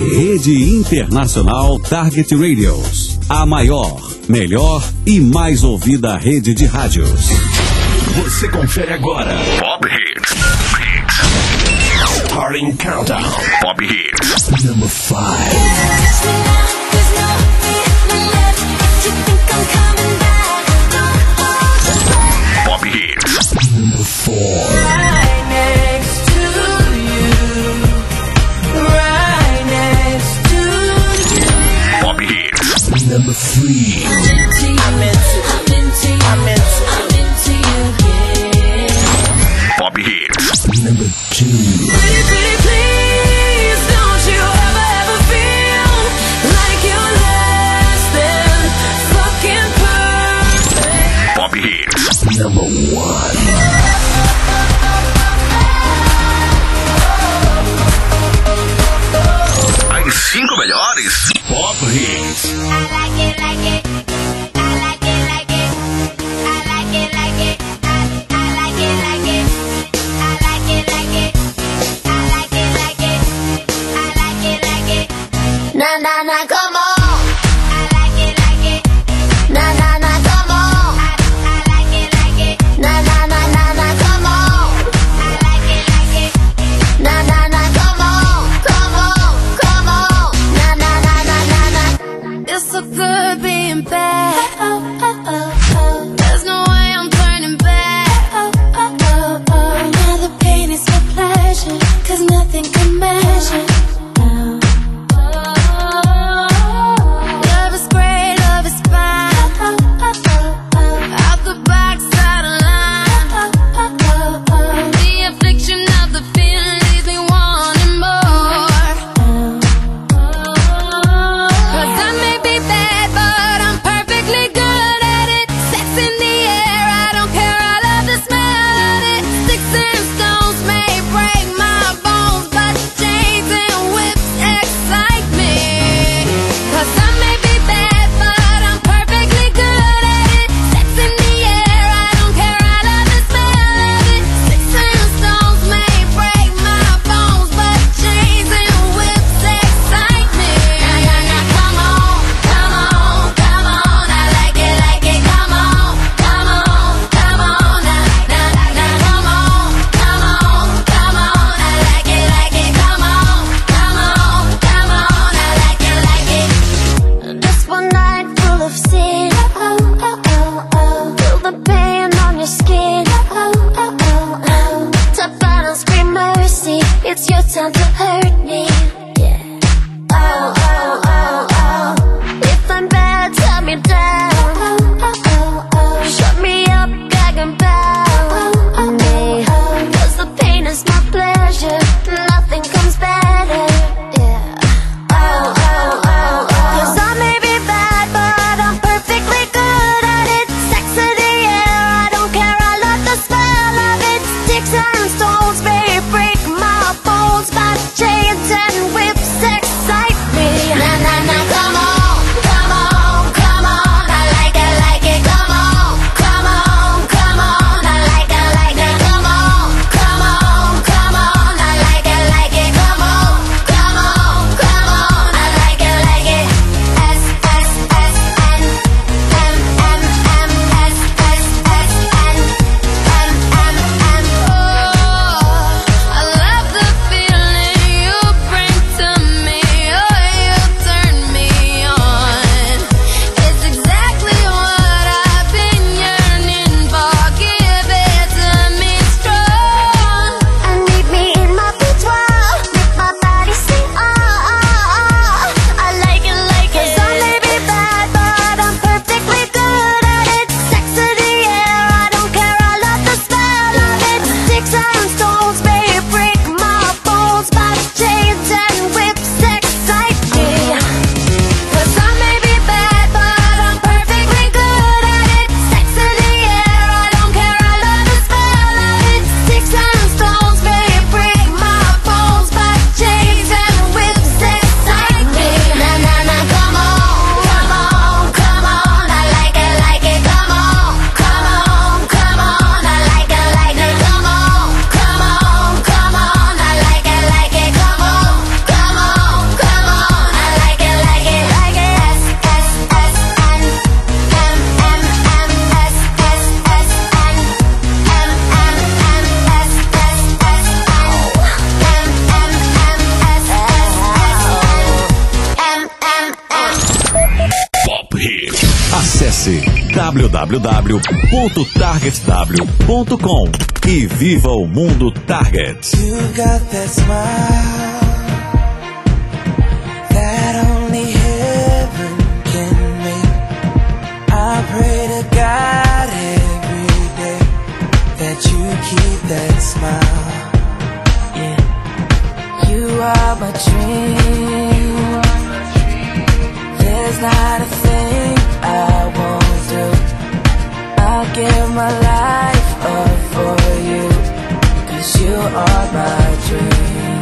Rede Internacional Target Radios. A maior, melhor e mais ouvida rede de rádios. Você confere agora. Pop Hits. Starting Countdown. Pop Hits. Number 5. Pop Hits. Number 4. Right next to you. Right next to you. Pop Hits. Number 3. I'm into you, yeah. Pop Hits. Number 2. Pretty, pretty, please, don't you ever feel like you're less than fucking perfect. Pop Hits. Number 1. As 5 melhores Pop Hits. I like it, like it. I like it, like it. I like it, like it. I like it, like it. I like it, like it. I like it, like it. I like it, like it. Na na na, come on. I like it, like it. Na na na, come on. I like it, like it. Na na na na na, come on. I like it, like it. Na na na, come on, come on, come on. Na na na na na na. It's so good being bad. There's no way I'm turning back. Now the pain is my pleasure, 'cause nothing can measure. Love is great, love is fine. Out the box, out of line. The affliction of the feeling leaves me wanting more. 'Cause I may be bad, but I'm perfectly good at it. Sex in the air, I don't care, I love the smell of it. Sticks and stones may break my bones, but chains and whips excite me. 'Cause I may be bad, but I'm perfectly good at it. Sex in the air, I don't care, I love the smell of it. Sticks and stones may break my bones, but chains and whips excite me. Na na na, come on, come on, come on. I like it, come on, come on, come on. Na na na, come on, come on, come on. I like it, come on, come on, come on. I like it. Just one night full of sin. Feel the pain on your skin. Tap out and scream mercy. It's your time to hurt me. Yeah. Oh. If I'm bad, tell me down. Shut me up, gag and bow me. 'Cause the pain is my pleasure. Nothing comes better. Yeah. Oh. 'Cause I may be bad, but I'm perfectly good at it. Sex in the air, I don't care, I love the smell of it. Sticks and stones may break my bones, but chains and whips excite me. Na na na, come on, come on, come on. I like it, come on, come on, come on. I like it, come on, come on, come on. I like it, come on, come on, come on. I like it. S S S N M M M S S S N M M M. Oh, www.targetw.com e viva o mundo Target. You got that smile that only heaven can make. I pray to God every day that you keep that smile. Yeah, you are my dream. There's not a thing I won't do. I'll give my life up for you, 'cause you are my dream.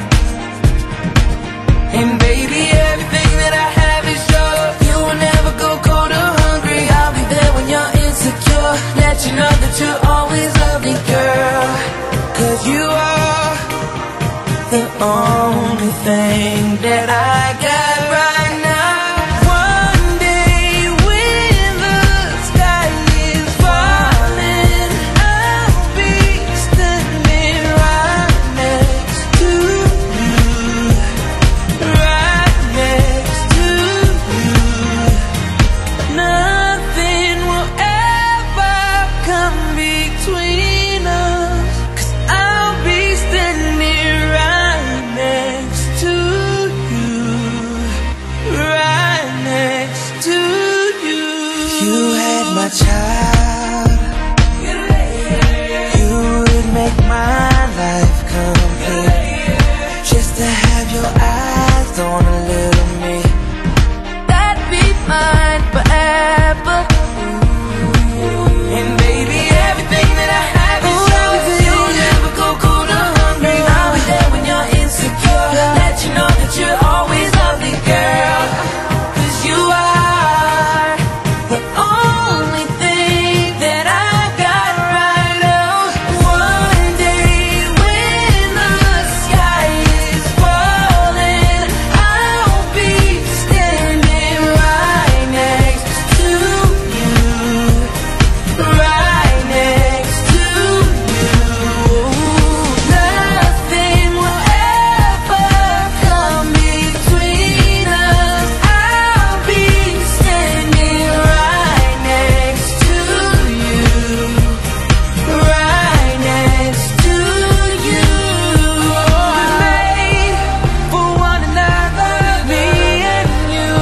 And baby, everything that I have is yours. You will never go cold or hungry. I'll be there when you're insecure. Let you know that you're always lovely, girl. 'Cause you are the only thing that I got right now. Child, you would make my life complete. Just to have your eyes on a little me, that'd be mine forever. And baby, everything that I have is yours. You'll never go cold or hungry. I'll be there when you're insecure. Let you know that you're always lovely, girl. 'Cause you are the only thing that I got right now. One day when the sky is falling, I'll be standing right next to you, right next to you. Nothing will ever come between us. I'll be standing right next to you, right next to you. We're made for one another, me and you.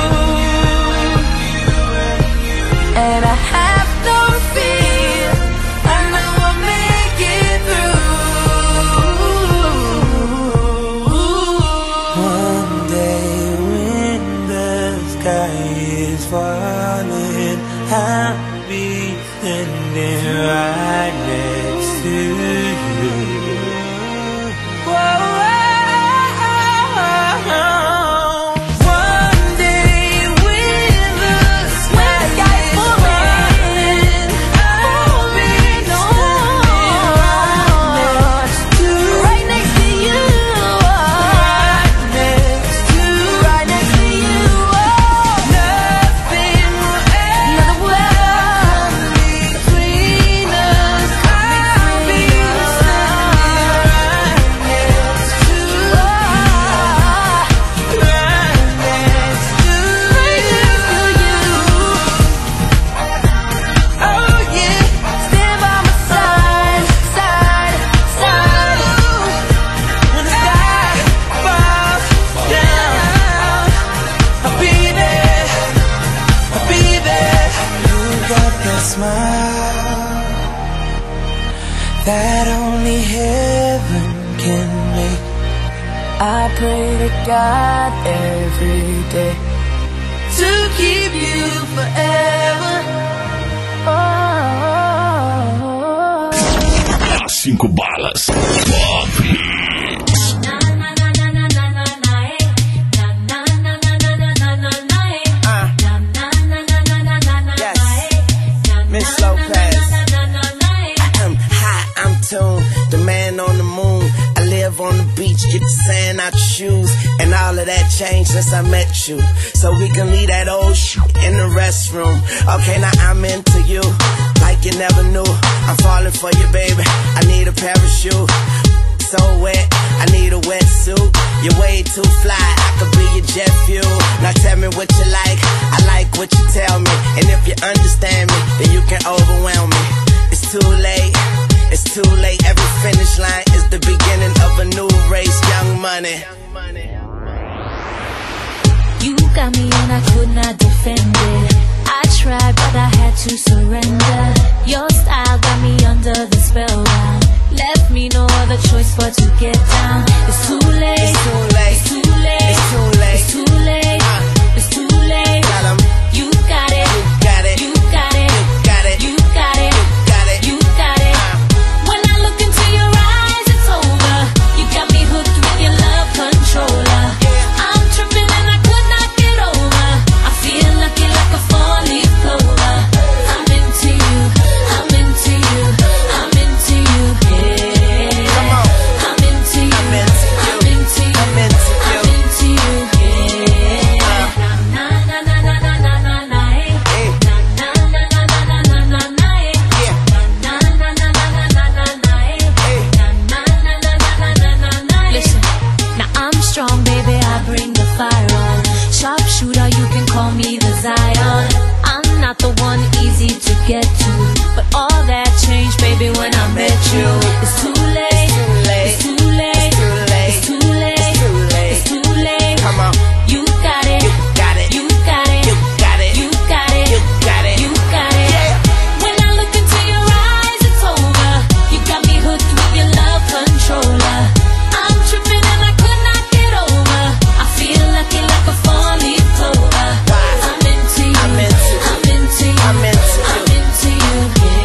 And I have no fear, I know I'll make it through. One day when the sky is falling, I'll be standing right next to you. Whoa. One day when the sky is falling, I'll be standing right next to you, right next to you. Nothing will ever come between us. I'll be smile that only heaven can make. I pray to God every day to keep you forever. As 5 balas. Pop Hits. Miss Lopez. I'm hot, I'm tuned, the man on the moon. I live on the beach, get the sand out your shoes. And all of that changed since I met you. So we can leave that old shit in the restroom. Okay, now I'm into you, like you never knew. I'm falling for you, baby, I need a parachute. So wet, I need a wetsuit. You're way too fly, I could be your jet fuel. Now tell me what you like, I like what you tell me. And if you understand me, then you can overwhelm me. It's too late, it's too late. Every finish line is the beginning of a new race. Young Money. You got me and I could not defend it. I tried but I had to surrender. Your style got me under the spell now. Left me no other choice but to get down. It's too late, it's too late, it's too late, it's too late, it's too late, it's too late. You got it, you got it, you got it, you got it, you got it, you got it, you got it. When I look into your eyes, it's over. You got me hooked with your love controller. I'm tripping and I could not get over. I feel lucky like a four-leaf clover. I'm into you, I'm into you, I'm into you, yeah. Come on. I'm into you, I'm into you, I'm into you, I'm into you, I'm into you, yeah. Na na na na na na na na, hey. Na na na na na na na na, hey. Yeah. Na na na na na na na na, hey. Na na na na na na na na. Listen, now I'm strong, baby. I bring the fire on. Sharpshooter, you can call me the Zion. I'm not the one easy to get to, but all that changed, baby, when I met you. It's too late, it's too late, it's too late, it's too late, it's too late, it's too late. Come on. You got it, You got it, you got it, you got it, you got it, you got it, you got it. Yeah. When I look into your eyes, it's over. You got me hooked with your love controller. I'm tripping and I could not get over. I feel lucky like a four-leaf clover. I'm into you, I'm into you, I'm into you, I'm into you, I'm into you,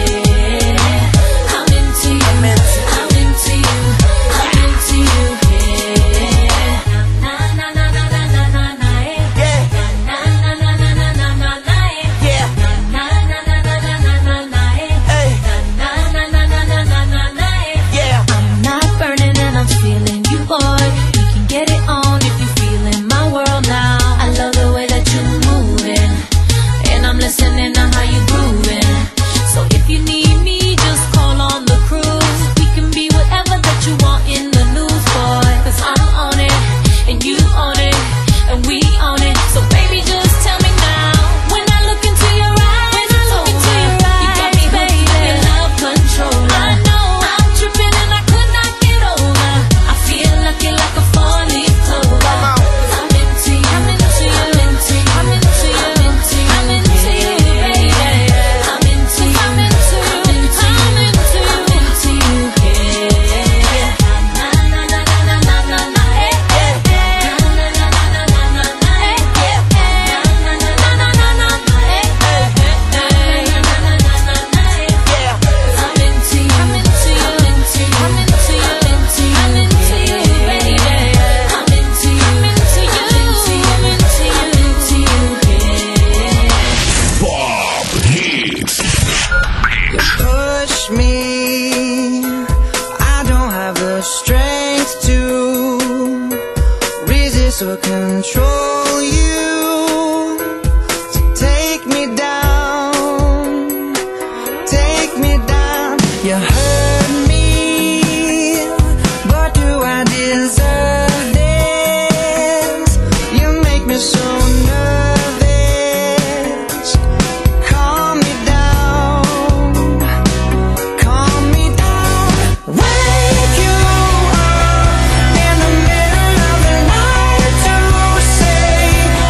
yeah. I'm into you, I'm into you, I'm into you, I'm into you, yeah. Na na na na na na na na, yeah, na na na na na na na na, yeah, na na na na na na na na, hey, na na na na na na na na. yeah. I'm not burning and I'm feeling you, boy. We can get it on if you feel in my world now. I love the way that you're moving, and I'm listening to how you grooving. So if you need me, just call on the crew. We can be whatever that you want in the news, boy. 'Cause I'm on it, and you on it, and we on it. So baby, just tell me now. When I look into your eyes, it's over. You got me hooked with your love controller. I know I'm tripping and I could not get over. I feel lucky like a four-leaf clover. I'm into you, I'm into you, I'm into you, I'm into you, I'm into you, I'm into you, baby. I'm into you, I'm into you, I'm into you, I'm into you, yeah. Na na na na na na na, eh. Na na na na na na na, eh. Na na na na na na, eh. Na na na na na na, eh. I'm into you, I'm into you, I'm into you, I'm into you, I'm into you, baby. I'm into you, I'm into you, I'm into you, I'm into you, I'm into you, yeah. Pop Hits. Push me, I don't have the strength to resist or control you. So take me down, take me down. You hurt me, but do I deserve this? You make me so nervous. Calm me down, calm me down. Wake you up in the middle of the night to say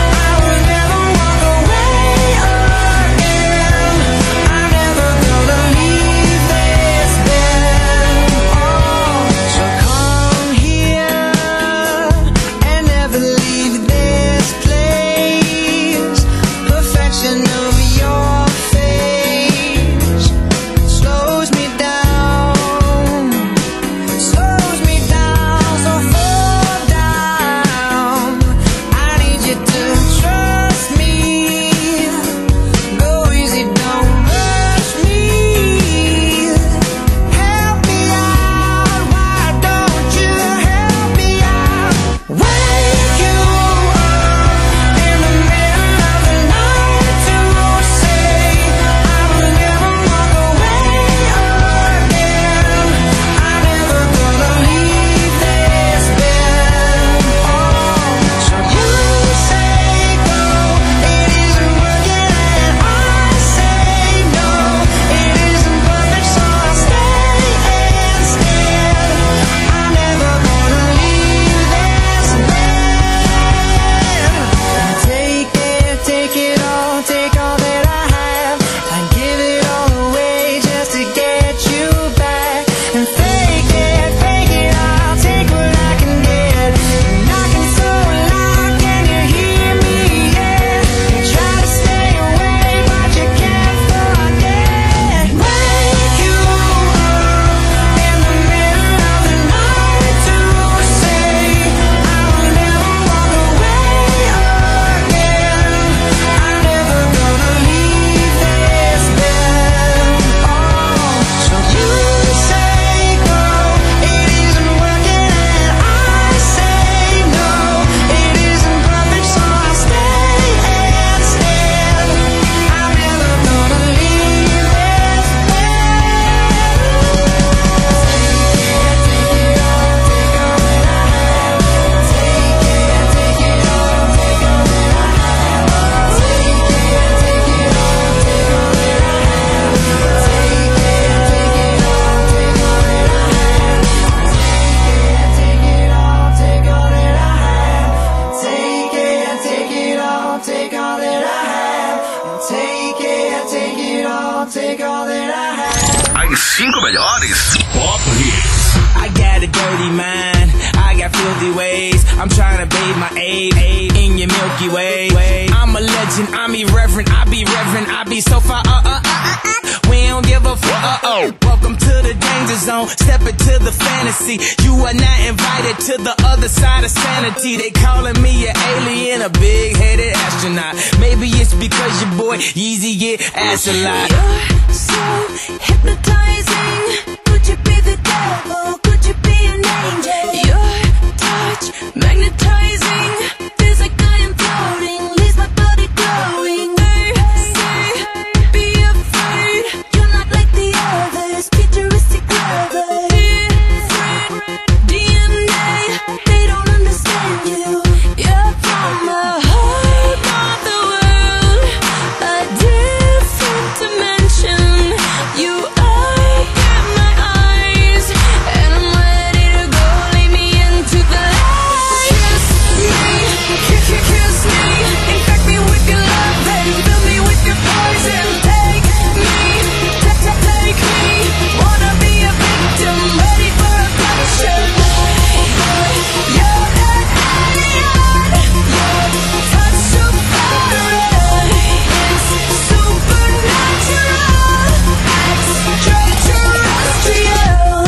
mind. I got filthy ways. I'm trying to bathe my aid in your Milky Way. I'm a legend. I'm irreverent. I be reverent. I be so far. We don't give a fuck. Welcome to the danger zone. Step into the fantasy. You are not invited to the other side of sanity. They calling me an alien, a big-headed astronaut. Maybe it's because your boy Yeezy get ass a lot. You're so hypnotizing. Could you be the devil? Could you be an angel? Your touch magnetizing. Feels like I am floating. Leaves my body glowing. They say, be afraid. You're not like the others. Futuristic clever. Different DNA. They don't understand you. You're from a whole other world. A different dimension. You open my eyes, and I'm ready to go. Lead me into the light. Kiss me, infect me with your love, and fill me with your poison. Take me, wanna be a victim, ready for a passion. You're an alien, your touch so foreign. It's supernatural, extraterrestrial.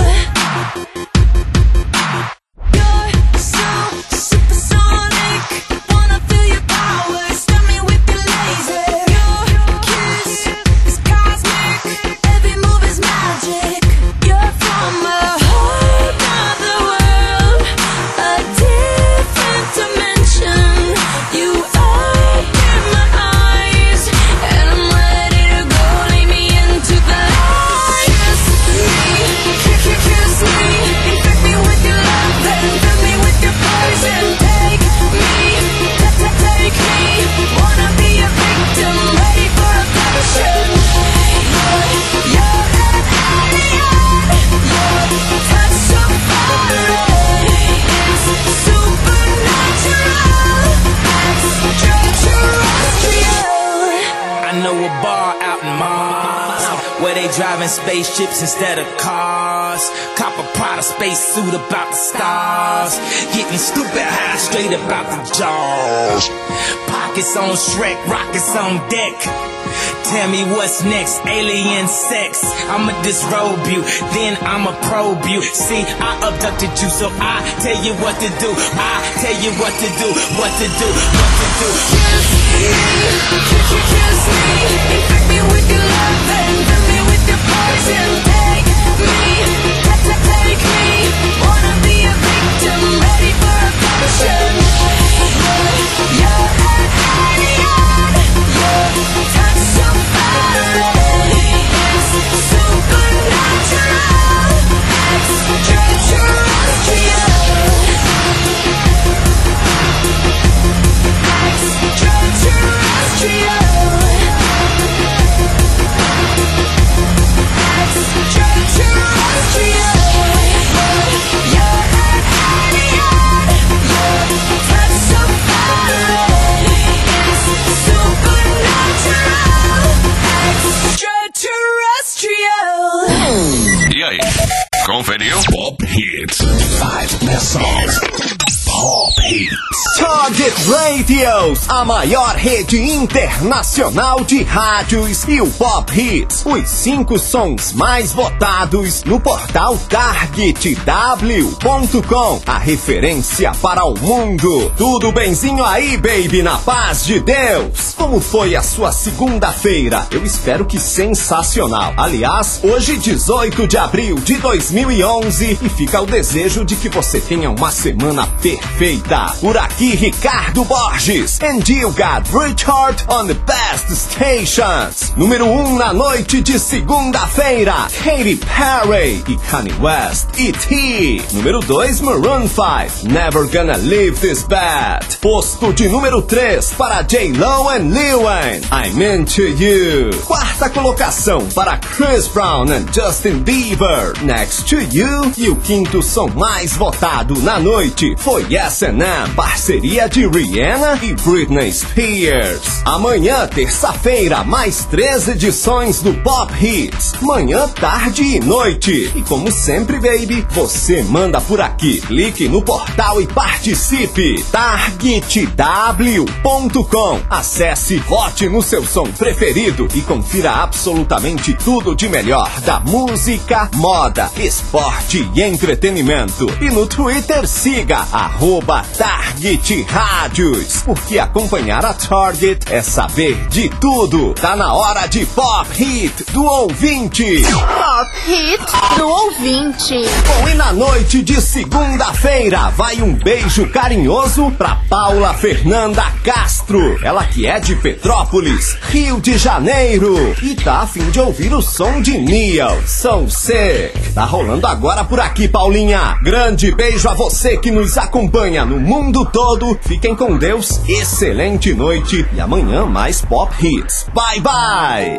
You're so supersonic, wanna feel your powers, stun me with your laser. Your kiss is cosmic, every move is magic. You're from a whole other world, a different dimension. You open my eyes, and I'm ready to go. Lead me into the light. Kiss me, infect me with your love, and fill me with your poison. Take me, wanna be a victim, ready for a passion. You're an alien, your touch so foreign. It's supernatural, extraterrestrial. I know a bar out in Mars where they driving spaceships instead of cars. Cop a Prada spacesuit about the stars. Getting stupid high straight about the jaws. Pockets on Shrek, rockets on deck. Tell me what's next, alien sex. I'ma disrobe you, then I'ma probe you. See, I abducted you, so I tell you what to do. I tell you what to do, what to do, what to do. Kiss me, infect me with your love, and fill me with your poison. Take me, wanna be a victim, ready for a passion. You're an alien, your touch so foreign. It's supernatural, extraterrestrial. E aí, conferiu? Pop Hits. 5 Best Songs. Pop Hits. Target Radios, a maior rede internacional de rádios e o Pop Hits, os 5 sons mais votados no portal targetw.com, a referência para o mundo. Tudo benzinho aí, baby, na paz de Deus? Como foi a sua segunda-feira? Eu espero que sensacional. Aliás, hoje 18 de abril de 2011 e fica o desejo de que você tenha uma semana perfeita. Por aqui, Ricardo Borges. And you got Richard on the best stations. Número 1 na noite de segunda-feira, Katy Perry e Kanye West, E.T. Número 2, Maroon 5, Never Gonna Leave This Bed. Posto de número 3 para J-Lo and Lil Wayne, I'm Into You. Quarta colocação para Chris Brown and Justin Bieber, Next to You. E o quinto som mais votado na noite foi S&M, parceria de de Rihanna e Britney Spears. Amanhã, terça-feira, mais 3 edições do Pop Hits. Manhã, tarde e noite. E como sempre, baby, você manda por aqui. Clique no portal e participe. targetw.com. Acesse, vote no seu som preferido e confira absolutamente tudo de melhor da música, moda, esporte e entretenimento. E no Twitter siga @TargetRádios, porque acompanhar a Target é saber de tudo. Tá na hora de Pop Hit do ouvinte. Pop Hit do ouvinte. Bom, e na noite de segunda-feira vai um beijo carinhoso pra Paula Fernanda Castro. Ela que é de Petrópolis, Rio de Janeiro, e tá a fim de ouvir o som de Neil, So Sick. Tá rolando agora por aqui, Paulinha. Grande beijo a você que nos acompanha no mundo todo. Fiquem com Deus, excelente noite e amanhã mais Pop Hits. Bye, bye!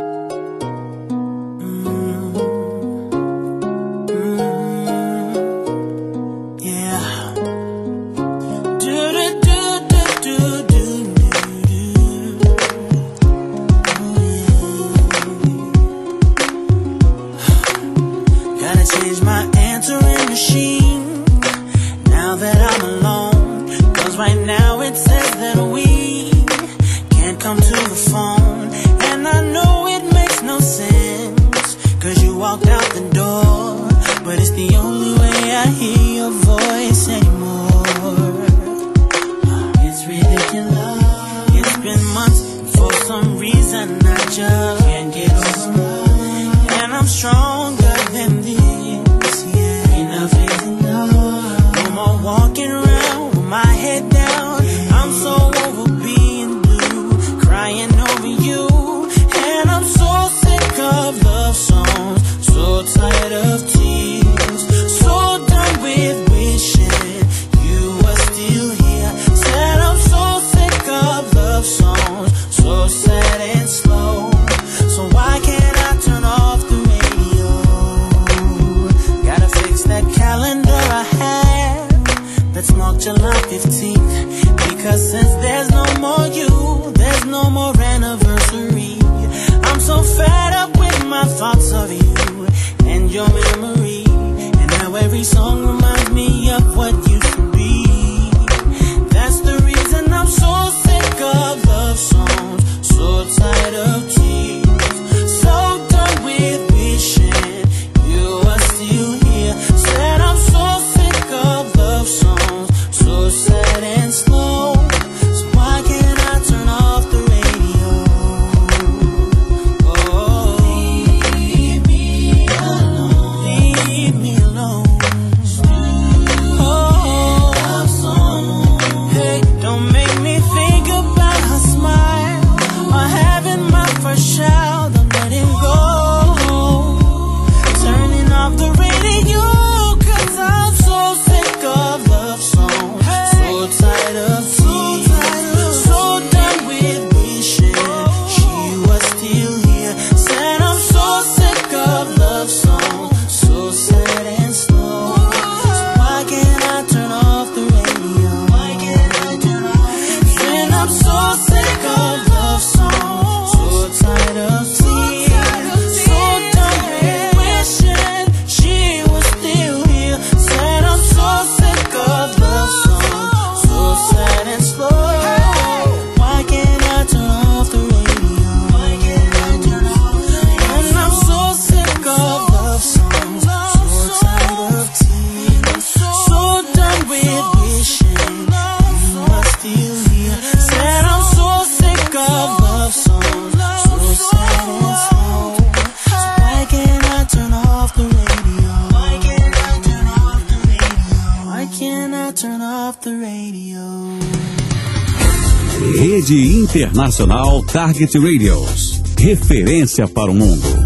Rede Internacional Target Radios. Referência para o mundo.